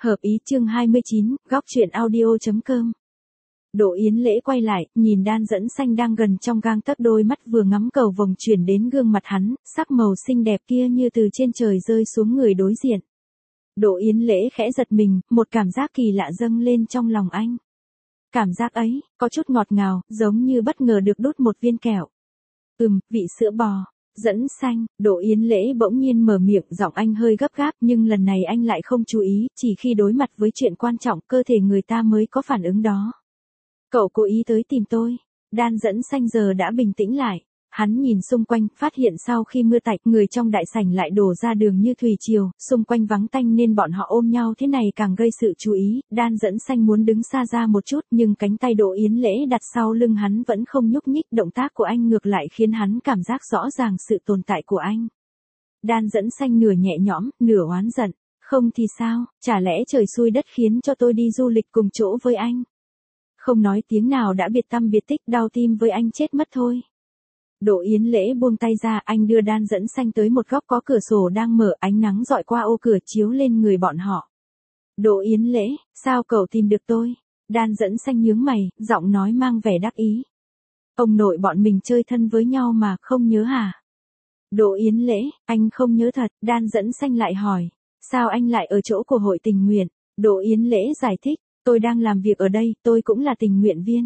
Hợp ý chương 29, góc truyện audio.com. Đỗ Yến Lễ quay lại, nhìn Đan Dẫn Xanh đang gần trong gang tấc, đôi mắt vừa ngắm cầu vồng chuyển đến gương mặt hắn, sắc màu xinh đẹp kia như từ trên trời rơi xuống người đối diện. Đỗ Yến Lễ khẽ giật mình, một cảm giác kỳ lạ dâng lên trong lòng anh. Cảm giác ấy, có chút ngọt ngào, giống như bất ngờ được đút một viên kẹo. Vị sữa bò. Dẫn Xanh, Đỗ Yến Lễ bỗng nhiên mở miệng, giọng anh hơi gấp gáp, nhưng lần này anh lại không chú ý, chỉ khi đối mặt với chuyện quan trọng, cơ thể người ta mới có phản ứng đó. Cậu cố ý tới tìm tôi. Đan Dẫn Xanh giờ đã bình tĩnh lại. Hắn nhìn xung quanh, phát hiện sau khi mưa tạnh, người trong đại sảnh lại đổ ra đường như thủy triều, xung quanh vắng tanh nên bọn họ ôm nhau thế này càng gây sự chú ý. Đan Dẫn Xanh muốn đứng xa ra một chút, nhưng cánh tay Đỗ Yến Lễ đặt sau lưng hắn vẫn không nhúc nhích, động tác của anh ngược lại khiến hắn cảm giác rõ ràng sự tồn tại của anh. Đan Dẫn Xanh nửa nhẹ nhõm, nửa oán giận. Không thì sao, chả lẽ trời xui đất khiến cho tôi đi du lịch cùng chỗ với anh? Không nói tiếng nào đã biệt tăm biệt tích, đau tim với anh chết mất thôi. Đỗ Yến Lễ buông tay ra, anh đưa Đan Dẫn Xanh tới một góc có cửa sổ đang mở, ánh nắng dọi qua ô cửa chiếu lên người bọn họ. Đỗ Yến Lễ, sao cậu tìm được tôi? Đan Dẫn Xanh nhướng mày, giọng nói mang vẻ đắc ý. Ông nội bọn mình chơi thân với nhau mà, không nhớ hả? Đỗ Yến Lễ, anh không nhớ thật. Đan Dẫn Xanh lại hỏi, sao anh lại ở chỗ của hội tình nguyện? Đỗ Yến Lễ giải thích, tôi đang làm việc ở đây, tôi cũng là tình nguyện viên.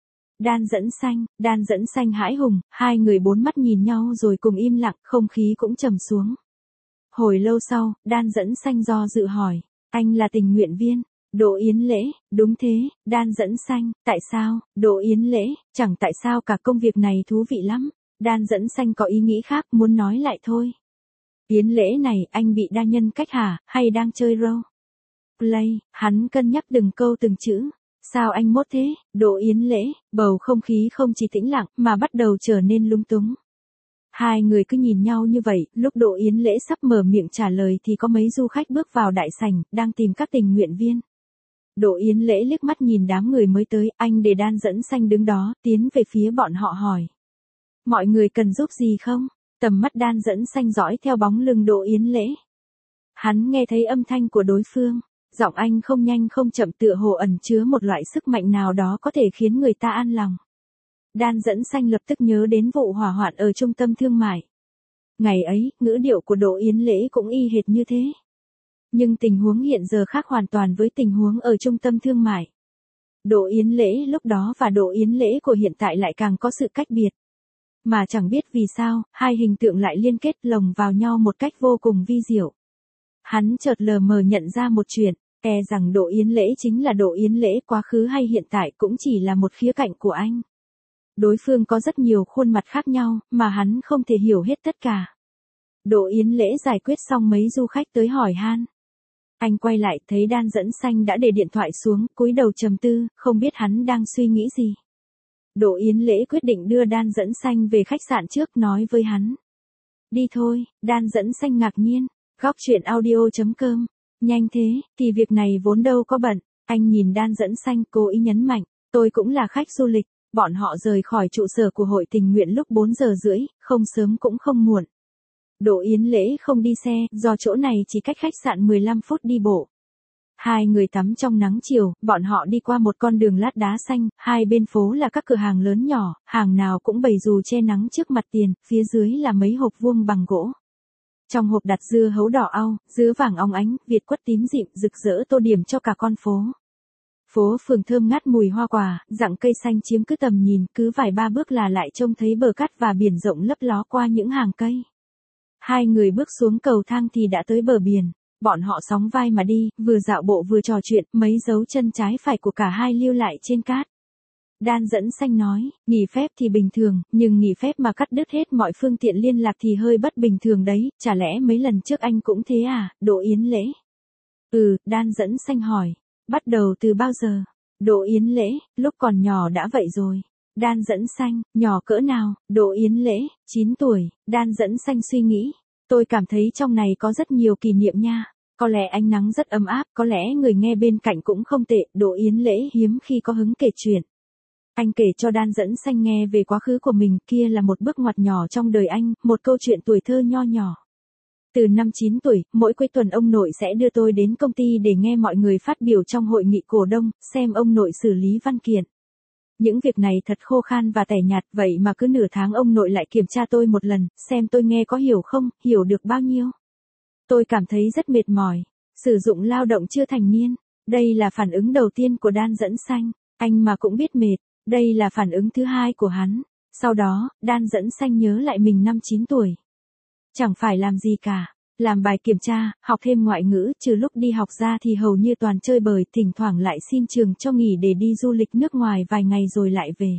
Đan Dẫn Xanh hãi hùng, hai người bốn mắt nhìn nhau rồi cùng im lặng, không khí cũng trầm xuống. Hồi lâu sau, Đan Dẫn Xanh do dự hỏi, anh là tình nguyện viên? Đỗ Yến Lễ, đúng thế. Đan Dẫn Xanh, tại sao? Đỗ Yến Lễ, chẳng tại sao cả, công việc này thú vị lắm. Đan Dẫn Xanh có ý nghĩ khác, muốn nói lại thôi. Yến Lễ này, anh bị đa nhân cách hả, hay đang chơi role play? Hắn cân nhắc từng câu từng chữ. Sao anh mốt thế? Đỗ Yến Lễ, bầu không khí không chỉ tĩnh lặng, mà bắt đầu trở nên lung túng. Hai người cứ nhìn nhau như vậy, lúc Đỗ Yến Lễ sắp mở miệng trả lời thì có mấy du khách bước vào đại sảnh, đang tìm các tình nguyện viên. Đỗ Yến Lễ liếc mắt nhìn đám người mới tới, anh để Đan Dẫn Xanh đứng đó, tiến về phía bọn họ hỏi. Mọi người cần giúp gì không? Tầm mắt Đan Dẫn Xanh dõi theo bóng lưng Đỗ Yến Lễ. Hắn nghe thấy âm thanh của đối phương. Giọng anh không nhanh không chậm, tựa hồ ẩn chứa một loại sức mạnh nào đó có thể khiến người ta an lòng. Đan Dẫn Xanh lập tức nhớ đến vụ hỏa hoạn ở trung tâm thương mại. Ngày ấy, ngữ điệu của Đỗ Yến Lễ cũng y hệt như thế. Nhưng tình huống hiện giờ khác hoàn toàn với tình huống ở trung tâm thương mại. Đỗ Yến Lễ lúc đó và Đỗ Yến Lễ của hiện tại lại càng có sự cách biệt. Mà chẳng biết vì sao, hai hình tượng lại liên kết lồng vào nhau một cách vô cùng vi diệu. Hắn chợt lờ mờ nhận ra một chuyện. Rằng Đỗ Yến Lễ chính là Đỗ Yến Lễ, quá khứ hay hiện tại cũng chỉ là một khía cạnh của anh. Đối phương có rất nhiều khuôn mặt khác nhau, mà hắn không thể hiểu hết tất cả. Đỗ Yến Lễ giải quyết xong mấy du khách tới hỏi han. Anh quay lại thấy Đan Dẫn Xanh đã để điện thoại xuống, cúi đầu trầm tư, không biết hắn đang suy nghĩ gì. Đỗ Yến Lễ quyết định đưa Đan Dẫn Xanh về khách sạn trước, nói với hắn. Đi thôi. Đan Dẫn Xanh ngạc nhiên. Góc truyện audio.com. Nhanh thế, thì việc này vốn đâu có bận. Anh nhìn Đan Dẫn Xanh, cố ý nhấn mạnh, tôi cũng là khách du lịch. Bọn họ rời khỏi trụ sở của hội tình nguyện lúc 4 giờ rưỡi, không sớm cũng không muộn. Đỗ Yến Lễ không đi xe, do chỗ này chỉ cách khách sạn 15 phút đi bộ. Hai người tắm trong nắng chiều, bọn họ đi qua một con đường lát đá xanh, hai bên phố là các cửa hàng lớn nhỏ, hàng nào cũng bày dù che nắng trước mặt tiền, phía dưới là mấy hộp vuông bằng gỗ. Trong hộp đặt dưa hấu đỏ au, dứa vàng óng ánh, việt quất tím dịm, rực rỡ tô điểm cho cả con phố. Phố phường thơm ngát mùi hoa quả, rặng cây xanh chiếm cứ tầm nhìn, cứ vài ba bước là lại trông thấy bờ cát và biển rộng lấp ló qua những hàng cây. Hai người bước xuống cầu thang thì đã tới bờ biển, bọn họ sóng vai mà đi, vừa dạo bộ vừa trò chuyện, mấy dấu chân trái phải của cả hai lưu lại trên cát. Đan Dẫn Xanh nói, nghỉ phép thì bình thường, nhưng nghỉ phép mà cắt đứt hết mọi phương tiện liên lạc thì hơi bất bình thường đấy, chả lẽ mấy lần trước anh cũng thế à? Đỗ Yến Lễ. Đan Dẫn Xanh hỏi, bắt đầu từ bao giờ? Đỗ Yến Lễ, lúc còn nhỏ đã vậy rồi. Đan Dẫn Xanh, nhỏ cỡ nào? Đỗ Yến Lễ, 9 tuổi. Đan Dẫn Xanh suy nghĩ, tôi cảm thấy trong này có rất nhiều kỷ niệm nha. Có lẽ ánh nắng rất ấm áp, có lẽ người nghe bên cạnh cũng không tệ. Đỗ Yến Lễ hiếm khi có hứng kể chuyện. Anh kể cho Đan Dẫn Xanh nghe về quá khứ của mình, kia là một bước ngoặt nhỏ trong đời anh, một câu chuyện tuổi thơ nho nhỏ. Từ năm 9 tuổi, mỗi cuối tuần ông nội sẽ đưa tôi đến công ty để nghe mọi người phát biểu trong hội nghị cổ đông, xem ông nội xử lý văn kiện. Những việc này thật khô khan và tẻ nhạt, vậy mà cứ nửa tháng ông nội lại kiểm tra tôi một lần, xem tôi nghe có hiểu không, hiểu được bao nhiêu. Tôi cảm thấy rất mệt mỏi. Sử dụng lao động chưa thành niên. Đây là phản ứng đầu tiên của Đan Dẫn Xanh. Anh mà cũng biết mệt. Đây là phản ứng thứ hai của hắn. Sau đó, Đan Dẫn Xanh nhớ lại mình năm 9 tuổi. Chẳng phải làm gì cả. Làm bài kiểm tra, học thêm ngoại ngữ, trừ lúc đi học ra thì hầu như toàn chơi bời, thỉnh thoảng lại xin trường cho nghỉ để đi du lịch nước ngoài vài ngày rồi lại về.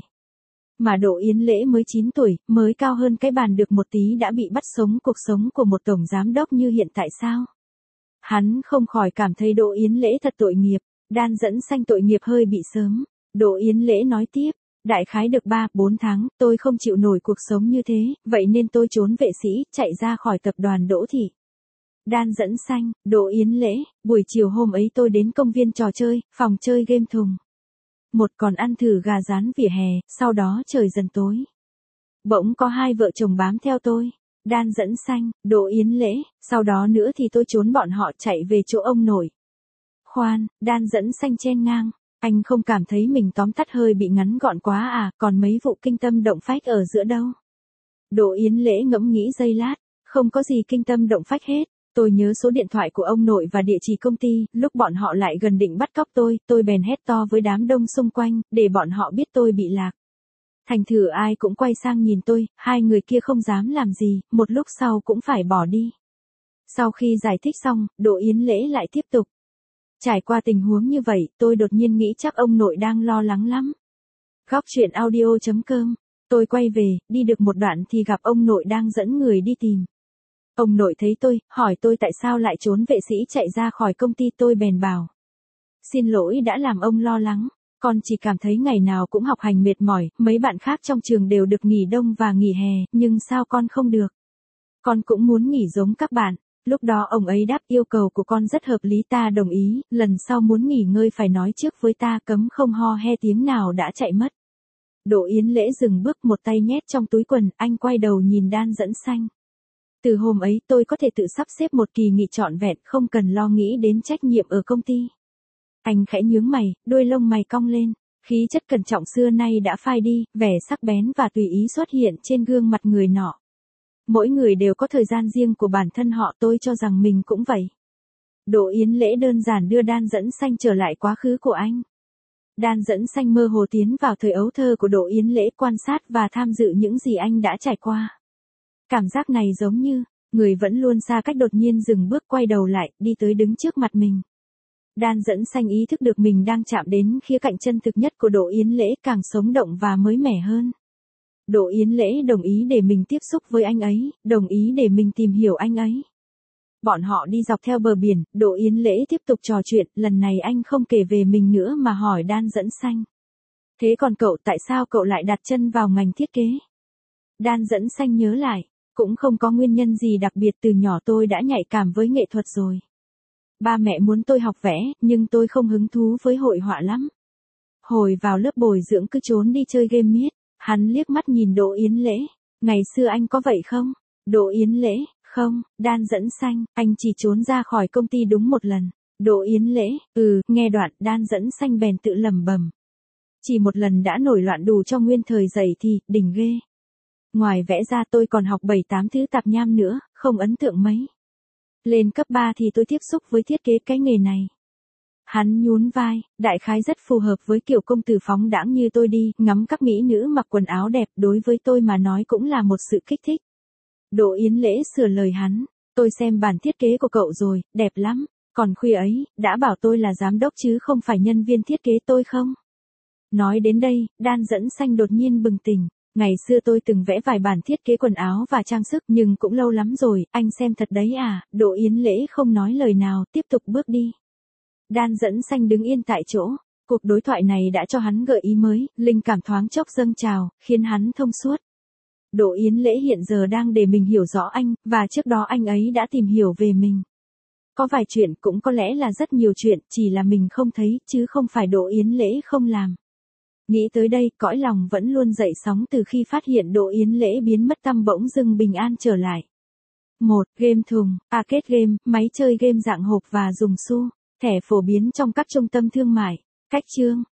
Mà Đỗ Yến Lễ mới 9 tuổi, mới cao hơn cái bàn được một tí đã bị bắt sống cuộc sống của một tổng giám đốc như hiện tại sao? Hắn không khỏi cảm thấy Đỗ Yến Lễ thật tội nghiệp. Đan Dẫn Xanh tội nghiệp hơi bị sớm. Đỗ Yến Lễ nói tiếp, đại khái được 3-4 tháng, tôi không chịu nổi cuộc sống như thế, vậy nên tôi trốn vệ sĩ, chạy ra khỏi tập đoàn Đỗ Thị. Đan Dẫn Xanh, Đỗ Yến Lễ, buổi chiều hôm ấy tôi đến công viên trò chơi, phòng chơi game thùng. Một còn ăn thử gà rán vỉa hè, sau đó trời dần tối. Bỗng có hai vợ chồng bám theo tôi. Đan Dẫn Xanh, Đỗ Yến Lễ, sau đó nữa thì tôi trốn bọn họ chạy về chỗ ông nội. Khoan, Đan Dẫn Xanh chen ngang, anh không cảm thấy mình tóm tắt hơi bị ngắn gọn quá à, còn mấy vụ kinh tâm động phách ở giữa đâu. Đỗ Yến Lễ ngẫm nghĩ giây lát, không có gì kinh tâm động phách hết. Tôi nhớ số điện thoại của ông nội và địa chỉ công ty, lúc bọn họ lại gần định bắt cóc tôi bèn hét to với đám đông xung quanh, để bọn họ biết tôi bị lạc. Thành thử ai cũng quay sang nhìn tôi, hai người kia không dám làm gì, một lúc sau cũng phải bỏ đi. Sau khi giải thích xong, Đỗ Yến Lễ lại tiếp tục. Trải qua tình huống như vậy, tôi đột nhiên nghĩ chắc ông nội đang lo lắng lắm. Góc truyện audio.com. Tôi quay về, đi được một đoạn thì gặp ông nội đang dẫn người đi tìm. Ông nội thấy tôi, hỏi tôi tại sao lại trốn vệ sĩ chạy ra khỏi công ty, tôi bèn bảo. Xin lỗi đã làm ông lo lắng, con chỉ cảm thấy ngày nào cũng học hành mệt mỏi, mấy bạn khác trong trường đều được nghỉ đông và nghỉ hè, nhưng sao con không được? Con cũng muốn nghỉ giống các bạn. Lúc đó ông ấy đáp yêu cầu của con rất hợp lý, ta đồng ý, lần sau muốn nghỉ ngơi phải nói trước với ta, cấm không ho he tiếng nào đã chạy mất. Đỗ Yến Lễ dừng bước, một tay nhét trong túi quần, anh quay đầu nhìn Đan Dẫn Xanh. Từ hôm ấy tôi có thể tự sắp xếp một kỳ nghỉ trọn vẹn, không cần lo nghĩ đến trách nhiệm ở công ty. Anh khẽ nhướng mày, đôi lông mày cong lên, khí chất cẩn trọng xưa nay đã phai đi, vẻ sắc bén và tùy ý xuất hiện trên gương mặt người nọ. Mỗi người đều có thời gian riêng của bản thân họ, tôi cho rằng mình cũng vậy. Đỗ Yến Lễ đơn giản đưa Đan Dẫn Xanh trở lại quá khứ của anh. Đan Dẫn Xanh mơ hồ tiến vào thời ấu thơ của Đỗ Yến Lễ, quan sát và tham dự những gì anh đã trải qua. Cảm giác này giống như, người vẫn luôn xa cách đột nhiên dừng bước, quay đầu lại, đi tới đứng trước mặt mình. Đan Dẫn Xanh ý thức được mình đang chạm đến khía cạnh chân thực nhất của Đỗ Yến Lễ, càng sống động và mới mẻ hơn. Đỗ Yến Lễ đồng ý để mình tiếp xúc với anh ấy, đồng ý để mình tìm hiểu anh ấy. Bọn họ đi dọc theo bờ biển, Đỗ Yến Lễ tiếp tục trò chuyện, lần này anh không kể về mình nữa mà hỏi Đan Dẫn Xanh. Thế còn cậu, tại sao cậu lại đặt chân vào ngành thiết kế? Đan Dẫn Xanh nhớ lại, cũng không có nguyên nhân gì đặc biệt, từ nhỏ tôi đã nhạy cảm với nghệ thuật rồi. Ba mẹ muốn tôi học vẽ, nhưng tôi không hứng thú với hội họa lắm. Hồi vào lớp bồi dưỡng cứ trốn đi chơi game miết. Hắn liếc mắt nhìn Đỗ Yến Lễ. Ngày xưa anh có vậy không? Đỗ Yến Lễ, không. Đan Dẫn Xanh, anh chỉ trốn ra khỏi công ty đúng một lần. Đỗ Yến Lễ, nghe đoạn Đan Dẫn Xanh bèn tự lẩm bẩm. Chỉ một lần đã nổi loạn đủ cho nguyên thời dậy thì, đỉnh ghê. Ngoài vẽ ra tôi còn học 7-8 thứ tạp nham nữa, không ấn tượng mấy. Lên cấp 3 thì tôi tiếp xúc với thiết kế, cái nghề này. Hắn nhún vai, đại khái rất phù hợp với kiểu công tử phóng đãng như tôi đi, ngắm các mỹ nữ mặc quần áo đẹp, đối với tôi mà nói cũng là một sự kích thích. Đỗ Yến Lễ sửa lời hắn, tôi xem bản thiết kế của cậu rồi, đẹp lắm, còn khuya ấy, đã bảo tôi là giám đốc chứ không phải nhân viên thiết kế tôi không? Nói đến đây, Đan Dẫn Xanh đột nhiên bừng tỉnh. Ngày xưa tôi từng vẽ vài bản thiết kế quần áo và trang sức, nhưng cũng lâu lắm rồi, anh xem thật đấy à? Đỗ Yến Lễ không nói lời nào, tiếp tục bước đi. Đan Dẫn Xanh đứng yên tại chỗ. Cuộc đối thoại này đã cho hắn gợi ý mới, linh cảm thoáng chốc dâng trào, khiến hắn thông suốt. Đỗ Yến Lễ hiện giờ đang để mình hiểu rõ anh, và trước đó anh ấy đã tìm hiểu về mình. Có vài chuyện, cũng có lẽ là rất nhiều chuyện, chỉ là mình không thấy, chứ không phải Đỗ Yến Lễ không làm. Nghĩ tới đây, cõi lòng vẫn luôn dậy sóng từ khi phát hiện Đỗ Yến Lễ biến mất tăm bỗng dưng bình an trở lại. 1. Game thùng, arcade game, máy chơi game dạng hộp và dùng xu. Thẻ phổ biến trong các trung tâm thương mại. Cách chương